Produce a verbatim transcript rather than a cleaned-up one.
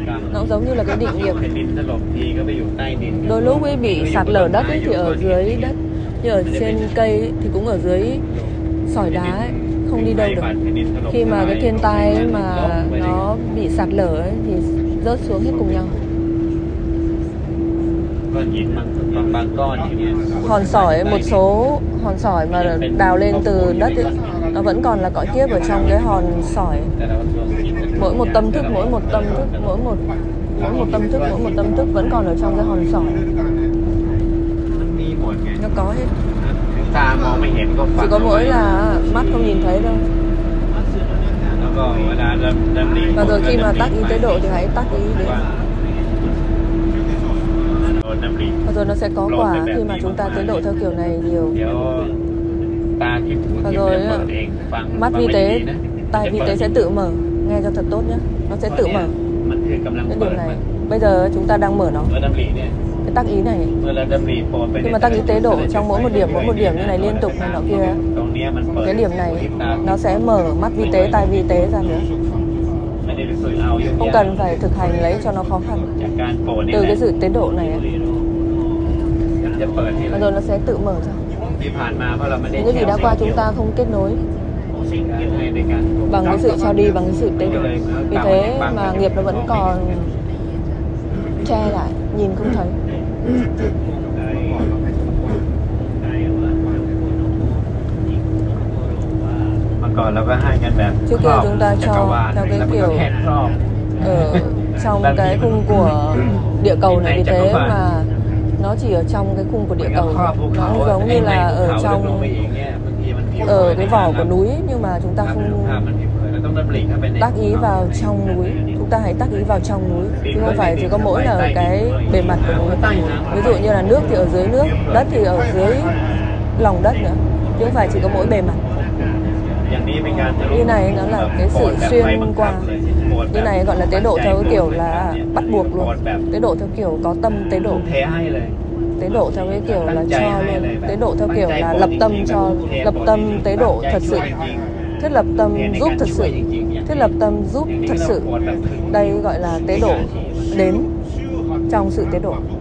Nó cũng giống như là cái định nghiệp. แผ่นดินถล่มทีก็ไปอยู่ใต้ดิน Đôi lúc ấy bị sạt lở đất ấy thì ở dưới đất, như ở trên cây ấy, thì cũng ở dưới sỏi đá ấy, không đi đâu được. Khi mà cái thiên tai ấy mà nó bị sạt lở ấy thì rớt xuống hết cùng nhau. ก้อนหินบางบางก้อนอย่างเงี้ย Hòn sỏi, một số hòn sỏi mà đào lên từ đất ấy, nó vẫn còn là cõi kiếp ở trong cái hòn sỏi. แต่เราส่วนหินมัน Mỗi một tâm thức, mỗi một tâm thức, mỗi một mỗi một tâm thức, mỗi một tâm thức vẫn còn ở trong cái hòn sỏi. มันมีหมดไง Nó có hết. ถึงตามองไม่เห็นก็ฝั Chỉ ง có mỗi là mắt không nhìn thấy thôi. แล้วก็เวลาดำดำริ Và rồi khi mà tác ý tế độ thì hãy tác ý đến. โดนดำริ Và rồi nó sẽ có quả khi mà chúng ta tế độ theo kiểu này nhiều. เดี๋ยวตาที่หู Và ที่ rồi เปิดเองฟัง mắt ฟัง vi ไม่ tế, ดีนะ tai vi tế sẽ tự mở. Nghe cho thật tốt nhé. Nó sẽ tự mở. มันคือกำลัง Cái เปิ điều ด này. Bây giờ chúng ta đang mở nó. เมื่อดำริเนี่ย Cái tác ý này. เมื่อเราดำริพอไป Khi mà tác ý tế độ trong mỗi một điểm, mỗi một điểm như này liên tục này nọ kia, ตรงเนี้ยมันเปิด cái điểm này nó sẽ mở mắt vi tế, tai vi tế ra nữa. ไม่ได้ไปฝึกเอาอย่าง Không cần phải thực hành lấy cho nó khó khăn. จากการโกรธนี่ Từ แหละ cái sự tế độ này ấy, มันจะเปิดที่ và rồi nó sẽ tự mở ra. ที่ผ่านมาเพราะเราไม่ได้ Những cái gì đã qua chúng ta không kết nối สิ่งเกี่ยวในการ bằng cái sự trao đi, bằng cái sự tế độ. Vì thế mà nghiệp nó vẫn còn che lại, nhìn không thấy. เมื่อก่อนเราก็ให้กันแบบ Trước kia chúng ta จักร cho วาล theo แล้ว cái มันก็ kiểu แค่ครอบ ở trong cái khung của địa cầu này, vì thế mà nó chỉ ở trong cái khung của địa cầu. Nó giống như là ở trong ở cái vỏ của núi, nhưng mà chúng ta không tác ý vào trong núi. Chúng ta hãy tác ý vào trong núi, chứ không phải chỉ có mỗi là ở cái bề mặt của núi. Ví dụ như là nước thì ở dưới nước, đất thì ở dưới lòng đất nữa, chứ không phải chỉ có mỗi bề mặt. Như này nó là cái sự xuyên qua. Như này gọi là tế độ theo cái kiểu là bắt buộc luôn. Tế độ theo kiểu có tâm tế độ. Tế độ theo cái kiểu là cho luôn. Tế độ theo kiểu là lập tâm cho, lập tâm tế độ thật sự. Thiết lập tâm giúp thật sự. Thiết lập tâm giúp thật sự. Đây gọi là tế độ đến trong sự tế độ.